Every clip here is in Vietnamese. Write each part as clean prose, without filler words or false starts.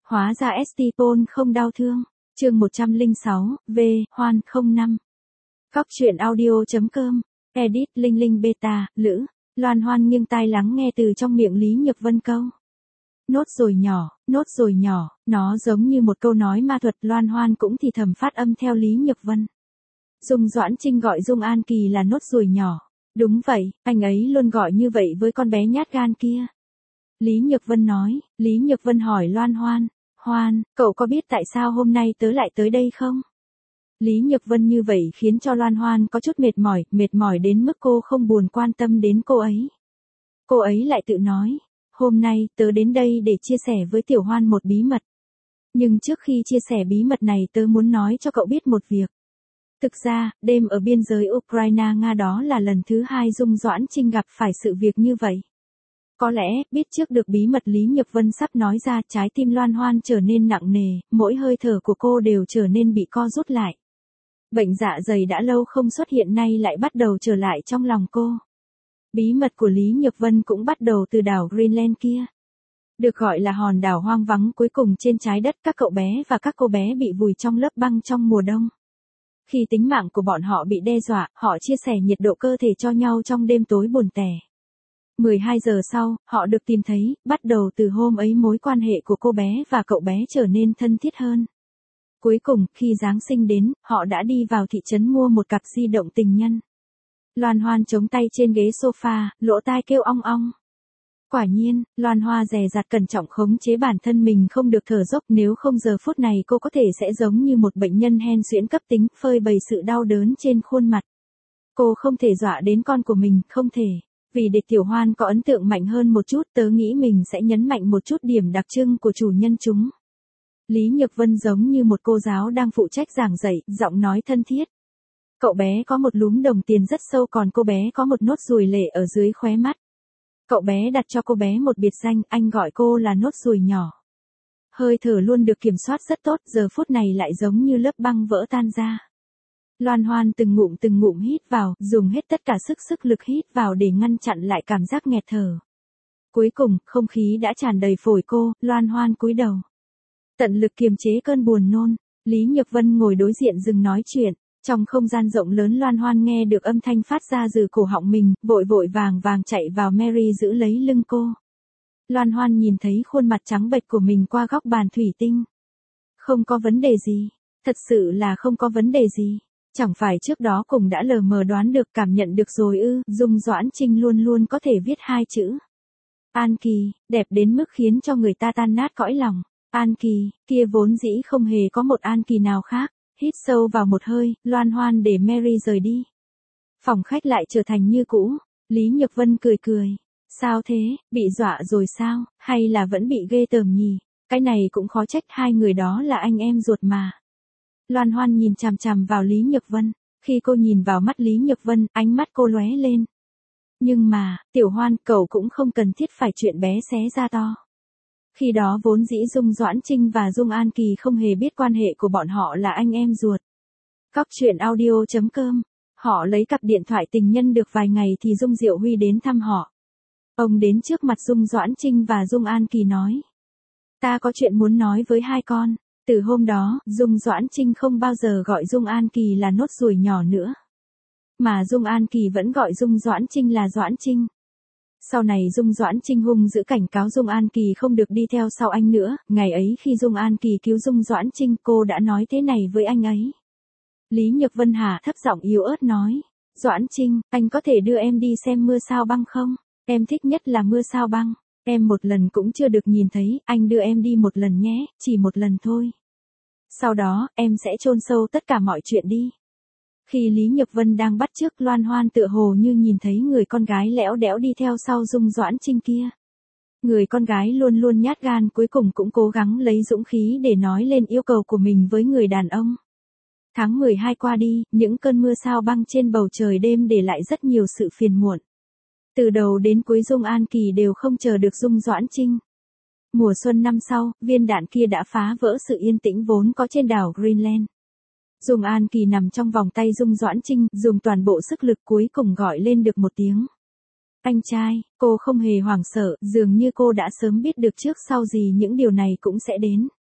Hóa ra Estipon không đau thương. Chương 106, V, Hoan 05. Cóc truyện audio.com. Edit Linh Linh Beta, Lữ. Loan Hoan nghiêng tai lắng nghe từ trong miệng Lý Nhược Vân câu. Nốt rồi nhỏ, nó giống như một câu nói ma thuật. Loan Hoan cũng thì thầm phát âm theo Lý Nhược Vân. Dung Doãn Trinh gọi Dung An Kỳ là nốt ruồi nhỏ. Đúng vậy, anh ấy luôn gọi như vậy với con bé nhát gan kia. Lý Nhược Vân nói. Lý Nhược Vân hỏi Loan Hoan. Hoan, cậu có biết tại sao hôm nay tớ lại tới đây không? Lý Nhược Vân như vậy khiến cho Loan Hoan có chút mệt mỏi đến mức cô không buồn quan tâm đến cô ấy. Cô ấy lại tự nói, hôm nay tớ đến đây để chia sẻ với Tiểu Hoan một bí mật. Nhưng trước khi chia sẻ bí mật này tớ muốn nói cho cậu biết một việc. Thực ra, đêm ở biên giới Ukraine-Nga đó là lần thứ 2 Dung Doãn Trinh gặp phải sự việc như vậy. Có lẽ, biết trước được bí mật Lý Nhược Vân sắp nói ra, trái tim Loan Hoan trở nên nặng nề, mỗi hơi thở của cô đều trở nên bị co rút lại. Bệnh dạ dày đã lâu không xuất hiện nay lại bắt đầu trở lại trong lòng cô. Bí mật của Lý Nhược Vân cũng bắt đầu từ đảo Greenland kia. Được gọi là hòn đảo hoang vắng cuối cùng trên trái đất, các cậu bé và các cô bé bị vùi trong lớp băng trong mùa đông. Khi tính mạng của bọn họ bị đe dọa, họ chia sẻ nhiệt độ cơ thể cho nhau trong đêm tối buồn tẻ. 12 giờ sau, họ được tìm thấy, bắt đầu từ hôm ấy mối quan hệ của cô bé và cậu bé trở nên thân thiết hơn. Cuối cùng, khi Giáng sinh đến, họ đã đi vào thị trấn mua một cặp di động tình nhân. Loan Hoan chống tay trên ghế sofa, lỗ tai kêu ong ong. Quả nhiên, Loan Hoa dè dặt cẩn trọng khống chế bản thân mình không được thở dốc, nếu không giờ phút này cô có thể sẽ giống như một bệnh nhân hen suyễn cấp tính, phơi bày sự đau đớn trên khuôn mặt. Cô không thể dọa đến con của mình, không thể. Vì để Tiểu Hoan có ấn tượng mạnh hơn một chút, tớ nghĩ mình sẽ nhấn mạnh một chút điểm đặc trưng của chủ nhân chúng. Lý Nhược Vân giống như một cô giáo đang phụ trách giảng dạy, giọng nói thân thiết. Cậu bé có một lúm đồng tiền rất sâu, còn cô bé có một nốt ruồi lệ ở dưới khóe mắt. Cậu bé đặt cho cô bé một biệt danh, anh gọi cô là nốt ruồi nhỏ. Hơi thở luôn được kiểm soát rất tốt, giờ phút này lại giống như lớp băng vỡ tan ra. Loan Hoan từng ngụm hít vào, dùng hết tất cả sức lực hít vào để ngăn chặn lại cảm giác nghẹt thở. Cuối cùng, không khí đã tràn đầy phổi cô, Loan Hoan cúi đầu. Tận lực kiềm chế cơn buồn nôn, Lý Nhược Vân ngồi đối diện dừng nói chuyện. Trong không gian rộng lớn, Loan Hoan nghe được âm thanh phát ra từ cổ họng mình, vội vàng chạy vào Mary giữ lấy lưng cô. Loan Hoan nhìn thấy khuôn mặt trắng bệch của mình qua góc bàn thủy tinh. Không có vấn đề gì, thật sự là không có vấn đề gì. Chẳng phải trước đó cùng đã lờ mờ đoán được, cảm nhận được rồi ư? Dung Doãn Trinh luôn có thể viết hai chữ An Kỳ, đẹp đến mức khiến cho người ta tan nát cõi lòng. An Kỳ, kia vốn dĩ không hề có một An Kỳ nào khác. Hít sâu vào một hơi, Loan Hoan để Mary rời đi. Phòng khách lại trở thành như cũ. Lý Nhược Vân cười. Sao thế, bị dọa rồi sao, hay là vẫn bị ghê tởm nhỉ? Cái này cũng khó trách, hai người đó là anh em ruột mà. Loan Hoan nhìn chằm vào Lý Nhược Vân. Khi cô nhìn vào mắt Lý Nhược Vân, ánh mắt cô lóe lên. Nhưng mà, Tiểu Hoan, cậu cũng không cần thiết phải chuyện bé xé ra to. Khi đó vốn dĩ Dung Doãn Trinh và Dung An Kỳ không hề biết quan hệ của bọn họ là anh em ruột. Cóc truyện audio.com. Họ lấy cặp điện thoại tình nhân được vài ngày thì Dung Diệu Huy đến thăm họ. Ông đến trước mặt Dung Doãn Trinh và Dung An Kỳ nói. Ta có chuyện muốn nói với hai con. Từ hôm đó, Dung Doãn Trinh không bao giờ gọi Dung An Kỳ là nốt ruồi nhỏ nữa. Mà Dung An Kỳ vẫn gọi Dung Doãn Trinh là Doãn Trinh. Sau này Dung Doãn Trinh hung dữ cảnh cáo Dung An Kỳ không được đi theo sau anh nữa. Ngày ấy khi Dung An Kỳ cứu Dung Doãn Trinh, cô đã nói thế này với anh ấy. Lý Nhược Vân hạ thấp giọng yếu ớt nói. Doãn Trinh, anh có thể đưa em đi xem mưa sao băng không? Em thích nhất là mưa sao băng. Em một lần cũng chưa được nhìn thấy, anh đưa em đi một lần nhé, chỉ một lần thôi. Sau đó, em sẽ chôn sâu tất cả mọi chuyện đi. Khi Lý Nhược Vân đang bắt chước, Loan Hoan tựa hồ như nhìn thấy người con gái lẽo đẽo đi theo sau Dung Doãn Trinh kia. Người con gái luôn nhát gan cuối cùng cũng cố gắng lấy dũng khí để nói lên yêu cầu của mình với người đàn ông. Tháng 12 qua đi, những cơn mưa sao băng trên bầu trời đêm để lại rất nhiều sự phiền muộn. Từ đầu đến cuối Dung An Kỳ đều không chờ được Dung Doãn Trinh. Mùa xuân năm sau, viên đạn kia đã phá vỡ sự yên tĩnh vốn có trên đảo Greenland. Dung An Kỳ nằm trong vòng tay Dung Doãn Trinh, dùng toàn bộ sức lực cuối cùng gọi lên được một tiếng. Anh trai, cô không hề hoảng sợ, dường như cô đã sớm biết được trước sau gì những điều này cũng sẽ đến.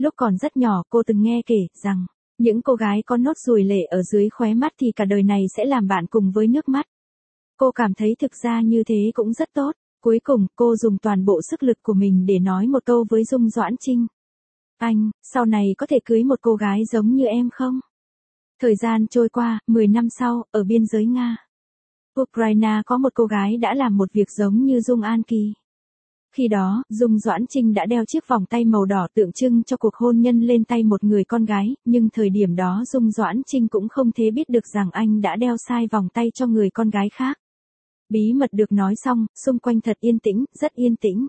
Lúc còn rất nhỏ cô từng nghe kể rằng, những cô gái có nốt ruồi lệ ở dưới khóe mắt thì cả đời này sẽ làm bạn cùng với nước mắt. Cô cảm thấy thực ra như thế cũng rất tốt. Cuối cùng, cô dùng toàn bộ sức lực của mình để nói một câu với Dung Doãn Trinh. Anh, sau này có thể cưới một cô gái giống như em không? Thời gian trôi qua, 10 năm sau, ở biên giới Nga, Ukraine có một cô gái đã làm một việc giống như Dung An Kỳ. Khi đó, Dung Doãn Trinh đã đeo chiếc vòng tay màu đỏ tượng trưng cho cuộc hôn nhân lên tay một người con gái, nhưng thời điểm đó Dung Doãn Trinh cũng không thể biết được rằng anh đã đeo sai vòng tay cho người con gái khác. Bí mật được nói xong, xung quanh thật yên tĩnh, rất yên tĩnh.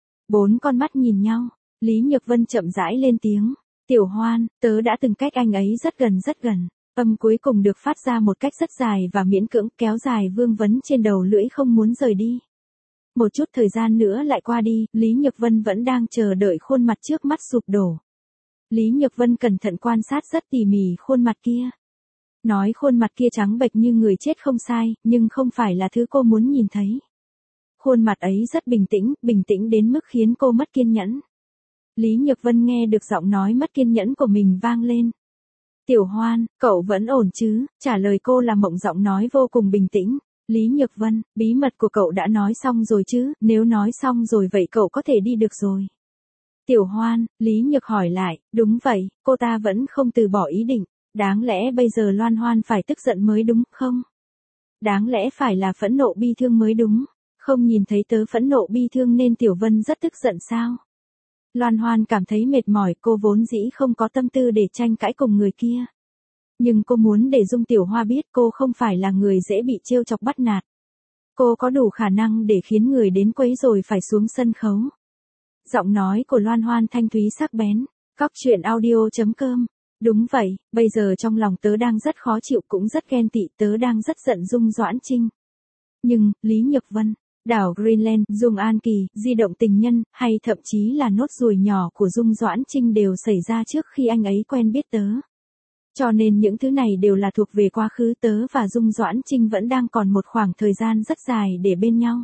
4 con mắt nhìn nhau, Lý Nhược Vân chậm rãi lên tiếng. Tiểu Hoan, tớ đã từng cách anh ấy rất gần rất gần. Âm cuối cùng được phát ra một cách rất dài và miễn cưỡng, kéo dài vương vấn trên đầu lưỡi không muốn rời đi. Một chút thời gian nữa lại qua đi, Lý Nhược Vân vẫn đang chờ đợi khuôn mặt trước mắt sụp đổ. Lý Nhược Vân cẩn thận quan sát rất tỉ mỉ khuôn mặt kia. Nói khuôn mặt kia trắng bệch như người chết không sai, nhưng không phải là thứ cô muốn nhìn thấy. Khuôn mặt ấy rất bình tĩnh đến mức khiến cô mất kiên nhẫn. Lý Nhược Vân nghe được giọng nói mất kiên nhẫn của mình vang lên. Tiểu Hoan, cậu vẫn ổn chứ? Trả lời cô là Mộng giọng nói vô cùng bình tĩnh. Lý Nhược Vân, bí mật của cậu đã nói xong rồi chứ? Nếu nói xong rồi vậy cậu có thể đi được rồi. Tiểu Hoan, Lý Nhược hỏi lại, đúng vậy, cô ta vẫn không từ bỏ ý định. Đáng lẽ bây giờ Loan Hoan phải tức giận mới đúng, không? Đáng lẽ phải là phẫn nộ bi thương mới đúng. Không nhìn thấy tớ phẫn nộ bi thương nên Tiểu Vân rất tức giận sao? Loan Hoan cảm thấy mệt mỏi, cô vốn dĩ không có tâm tư để tranh cãi cùng người kia. Nhưng cô muốn để Dung Tiểu Hoa biết cô không phải là người dễ bị trêu chọc bắt nạt. Cô có đủ khả năng để khiến người đến quấy rồi phải xuống sân khấu. Giọng nói của Loan Hoan thanh thúy sắc bén. Cóc truyện audio.com. Đúng vậy, bây giờ trong lòng tớ đang rất khó chịu cũng rất ghen tị, tớ đang rất giận Dung Doãn Trinh. Nhưng, Lý Nhược Vân, đảo Greenland, Dung An Kỳ, di động tình nhân, hay thậm chí là nốt ruồi nhỏ của Dung Doãn Trinh đều xảy ra trước khi anh ấy quen biết tớ. Cho nên những thứ này đều là thuộc về quá khứ, tớ và Dung Doãn Trinh vẫn đang còn một khoảng thời gian rất dài để bên nhau.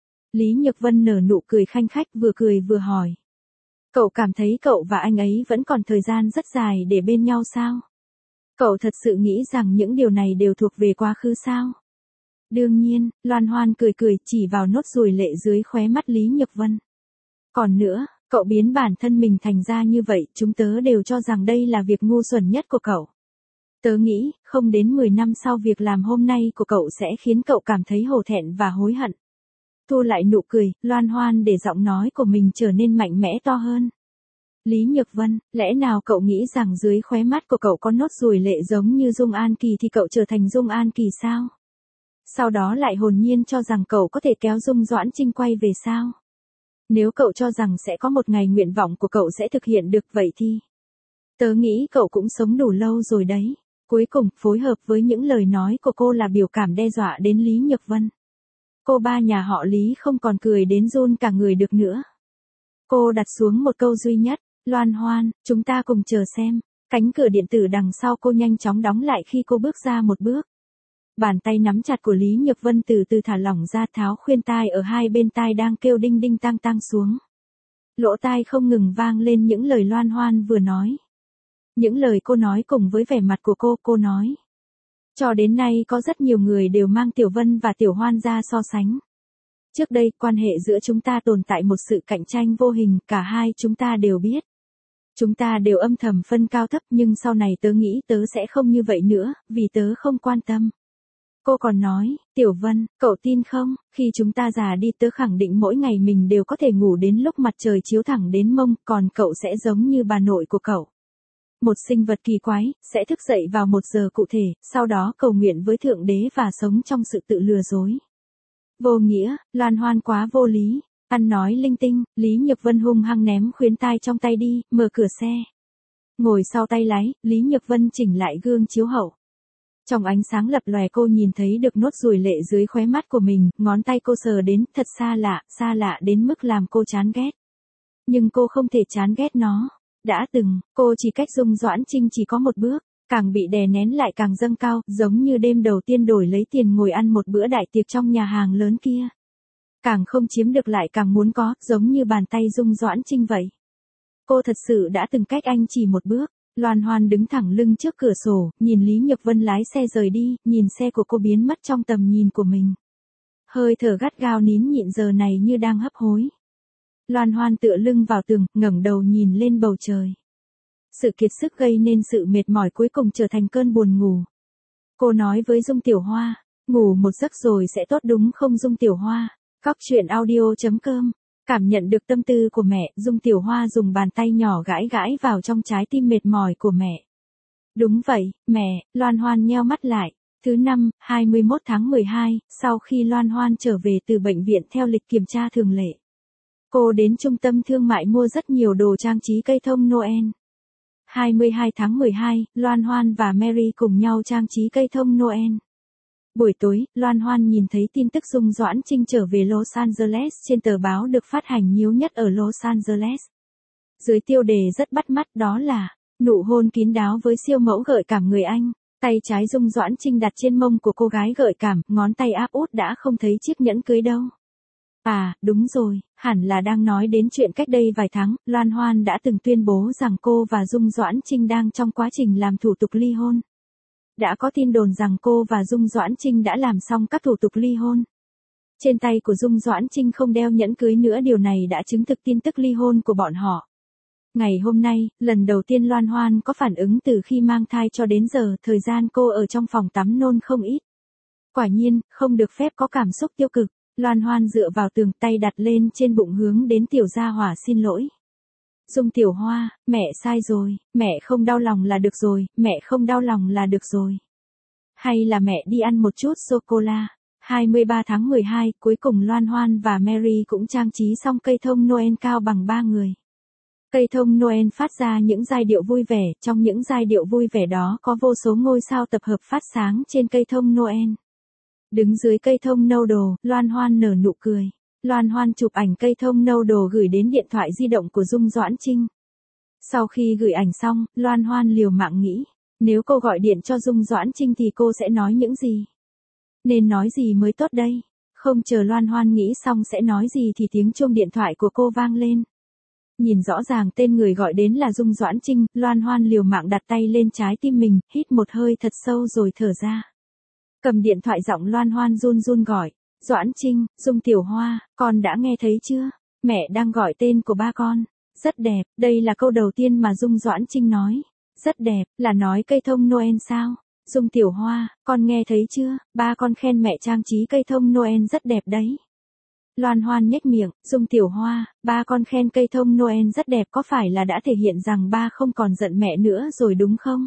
Lý Nhược Vân nở nụ cười khanh khách, vừa cười vừa hỏi. Cậu cảm thấy cậu và anh ấy vẫn còn thời gian rất dài để bên nhau sao? Cậu thật sự nghĩ rằng những điều này đều thuộc về quá khứ sao? Đương nhiên, Loan Hoan cười cười chỉ vào nốt ruồi lệ dưới khóe mắt Lý Nhược Vân. Còn nữa, cậu biến bản thân mình thành ra như vậy, chúng tớ đều cho rằng đây là việc ngu xuẩn nhất của cậu. Tớ nghĩ, không đến 10 năm sau việc làm hôm nay của cậu sẽ khiến cậu cảm thấy hổ thẹn và hối hận. Thu lại nụ cười, Loan Hoan để giọng nói của mình trở nên mạnh mẽ to hơn. Lý Nhược Vân, lẽ nào cậu nghĩ rằng dưới khóe mắt của cậu có nốt ruồi lệ giống như Dung An Kỳ thì cậu trở thành Dung An Kỳ sao? Sau đó lại hồn nhiên cho rằng cậu có thể kéo Dung Doãn Trinh quay về sao? Nếu cậu cho rằng sẽ có một ngày nguyện vọng của cậu sẽ thực hiện được vậy thì... Tớ nghĩ cậu cũng sống đủ lâu rồi đấy. Cuối cùng, phối hợp với những lời nói của cô là biểu cảm đe dọa đến Lý Nhược Vân. Cô ba nhà họ Lý không còn cười đến run cả người được nữa. Cô đặt xuống một câu duy nhất, Loan Hoan, chúng ta cùng chờ xem. Cánh cửa điện tử đằng sau cô nhanh chóng đóng lại khi cô bước ra một bước. Bàn tay nắm chặt của Lý Nhược Vân từ từ thả lỏng ra, tháo khuyên tai ở hai bên tai đang kêu đinh đinh tang tang xuống. Lỗ tai không ngừng vang lên những lời Loan Hoan vừa nói. Những lời cô nói cùng với vẻ mặt của cô nói. Cho đến nay có rất nhiều người đều mang Tiểu Vân và Tiểu Hoan ra so sánh. Trước đây, quan hệ giữa chúng ta tồn tại một sự cạnh tranh vô hình, cả hai chúng ta đều biết. Chúng ta đều âm thầm phân cao thấp, nhưng sau này tớ nghĩ tớ sẽ không như vậy nữa, vì tớ không quan tâm. Cô còn nói, Tiểu Vân, cậu tin không, khi chúng ta già đi tớ khẳng định mỗi ngày mình đều có thể ngủ đến lúc mặt trời chiếu thẳng đến mông, còn cậu sẽ giống như bà nội của cậu. Một sinh vật kỳ quái, sẽ thức dậy vào một giờ cụ thể, sau đó cầu nguyện với Thượng Đế và sống trong sự tự lừa dối. Vô nghĩa, Loan Hoan quá vô lý, ăn nói linh tinh, Lý Nhược Vân hung hăng ném khuyến tai trong tay đi, mở cửa xe. Ngồi sau tay lái, Lý Nhược Vân chỉnh lại gương chiếu hậu. Trong ánh sáng lập lòe cô nhìn thấy được nốt ruồi lệ dưới khóe mắt của mình, ngón tay cô sờ đến, thật xa lạ đến mức làm cô chán ghét. Nhưng cô không thể chán ghét nó. Đã từng, cô chỉ cách Dung Doãn Trinh chỉ có một bước, càng bị đè nén lại càng dâng cao, giống như đêm đầu tiên đổi lấy tiền ngồi ăn một bữa đại tiệc trong nhà hàng lớn kia. Càng không chiếm được lại càng muốn có, giống như bàn tay Dung Doãn Trinh vậy. Cô thật sự đã từng cách anh chỉ một bước. Loan Hoan đứng thẳng lưng trước cửa sổ, nhìn Lý Nhược Vân lái xe rời đi, nhìn xe của cô biến mất trong tầm nhìn của mình. Hơi thở gắt gao nín nhịn giờ này như đang hấp hối. Loan Hoan tựa lưng vào tường, ngẩng đầu nhìn lên bầu trời. Sự kiệt sức gây nên sự mệt mỏi cuối cùng trở thành cơn buồn ngủ. Cô nói với Dung Tiểu Hoa, ngủ một giấc rồi sẽ tốt đúng không Dung Tiểu Hoa? Cóc truyện audio.com. Cảm nhận được tâm tư của mẹ, Dung Tiểu Hoa dùng bàn tay nhỏ gãi gãi vào trong trái tim mệt mỏi của mẹ. Đúng vậy, mẹ. Loan Hoan nheo mắt lại. Thứ năm, 21 tháng 12, sau khi Loan Hoan trở về từ bệnh viện theo lịch kiểm tra thường lệ. Cô đến trung tâm thương mại mua rất nhiều đồ trang trí cây thông Noel. 22 tháng 12, Loan Hoan và Mary cùng nhau trang trí cây thông Noel. Buổi tối, Loan Hoan nhìn thấy tin tức Dung Doãn Trinh trở về Los Angeles trên tờ báo được phát hành nhiều nhất ở Los Angeles. Dưới tiêu đề rất bắt mắt đó là, nụ hôn kín đáo với siêu mẫu gợi cảm người Anh. Tay trái Dung Doãn Trinh đặt trên mông của cô gái gợi cảm, ngón tay áp út đã không thấy chiếc nhẫn cưới đâu. À, đúng rồi, hẳn là đang nói đến chuyện cách đây vài tháng, Loan Hoan đã từng tuyên bố rằng cô và Dung Doãn Trinh đang trong quá trình làm thủ tục ly hôn. Đã có tin đồn rằng cô và Dung Doãn Trinh đã làm xong các thủ tục ly hôn. Trên tay của Dung Doãn Trinh không đeo nhẫn cưới nữa, điều này đã chứng thực tin tức ly hôn của bọn họ. Ngày hôm nay, lần đầu tiên Loan Hoan có phản ứng từ khi mang thai cho đến giờ, thời gian cô ở trong phòng tắm nôn không ít. Quả nhiên, không được phép có cảm xúc tiêu cực. Loan Hoan dựa vào tường, tay đặt lên trên bụng hướng đến Tiểu Gia Hỏa xin lỗi. Dung Tiểu Hoa, mẹ sai rồi, mẹ không đau lòng là được rồi, mẹ không đau lòng là được rồi. Hay là mẹ đi ăn một chút sô-cô-la. 23 tháng 12, cuối cùng Loan Hoan và Mary cũng trang trí xong cây thông Noel cao bằng 3 người. Cây thông Noel phát ra những giai điệu vui vẻ, trong những giai điệu vui vẻ đó có vô số ngôi sao tập hợp phát sáng trên cây thông Noel. Đứng dưới cây thông nâu đồ, Loan Hoan nở nụ cười. Loan Hoan chụp ảnh cây thông nâu đồ gửi đến điện thoại di động của Dung Doãn Trinh. Sau khi gửi ảnh xong, Loan Hoan liều mạng nghĩ, nếu cô gọi điện cho Dung Doãn Trinh thì cô sẽ nói những gì? Nên nói gì mới tốt đây? Không chờ Loan Hoan nghĩ xong sẽ nói gì thì tiếng chuông điện thoại của cô vang lên. Nhìn rõ ràng tên người gọi đến là Dung Doãn Trinh, Loan Hoan liều mạng đặt tay lên trái tim mình, hít một hơi thật sâu rồi thở ra. Cầm điện thoại giọng Loan Hoan run run gọi, Doãn Trinh, Dung Tiểu Hoa, con đã nghe thấy chưa? Mẹ đang gọi tên của ba con. Rất đẹp, đây là câu đầu tiên mà Dung Doãn Trinh nói. Rất đẹp, là nói cây thông Noel sao? Dung Tiểu Hoa, con nghe thấy chưa? Ba con khen mẹ trang trí cây thông Noel rất đẹp đấy. Loan Hoan nhếch miệng, Dung Tiểu Hoa, ba con khen cây thông Noel rất đẹp có phải là đã thể hiện rằng ba không còn giận mẹ nữa rồi đúng không?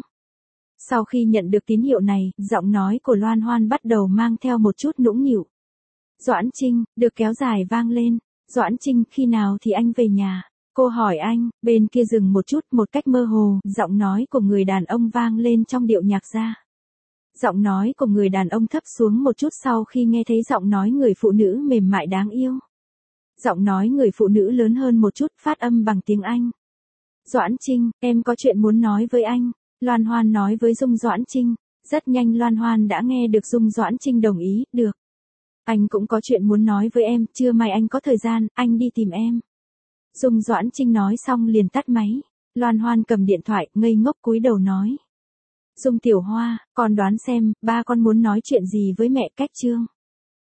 Sau khi nhận được tín hiệu này, giọng nói của Loan Hoan bắt đầu mang theo một chút nũng nịu. Doãn Trinh, được kéo dài vang lên. Doãn Trinh, khi nào thì anh về nhà? Cô hỏi anh, bên kia dừng một chút, một cách mơ hồ, giọng nói của người đàn ông vang lên trong điệu nhạc ra. Giọng nói của người đàn ông thấp xuống một chút sau khi nghe thấy giọng nói người phụ nữ mềm mại đáng yêu. Giọng nói người phụ nữ lớn hơn một chút, phát âm bằng tiếng Anh. Doãn Trinh, em có chuyện muốn nói với anh. Loan Hoan nói với Dung Doãn Trinh. Rất nhanh Loan Hoan đã nghe được Dung Doãn Trinh đồng ý, được. Anh cũng có chuyện muốn nói với em, trưa mai anh có thời gian, anh đi tìm em. Dung Doãn Trinh nói xong liền tắt máy. Loan Hoan cầm điện thoại, ngây ngốc cúi đầu nói. Dung Tiểu Hoa, con đoán xem, ba con muốn nói chuyện gì với mẹ cách chương.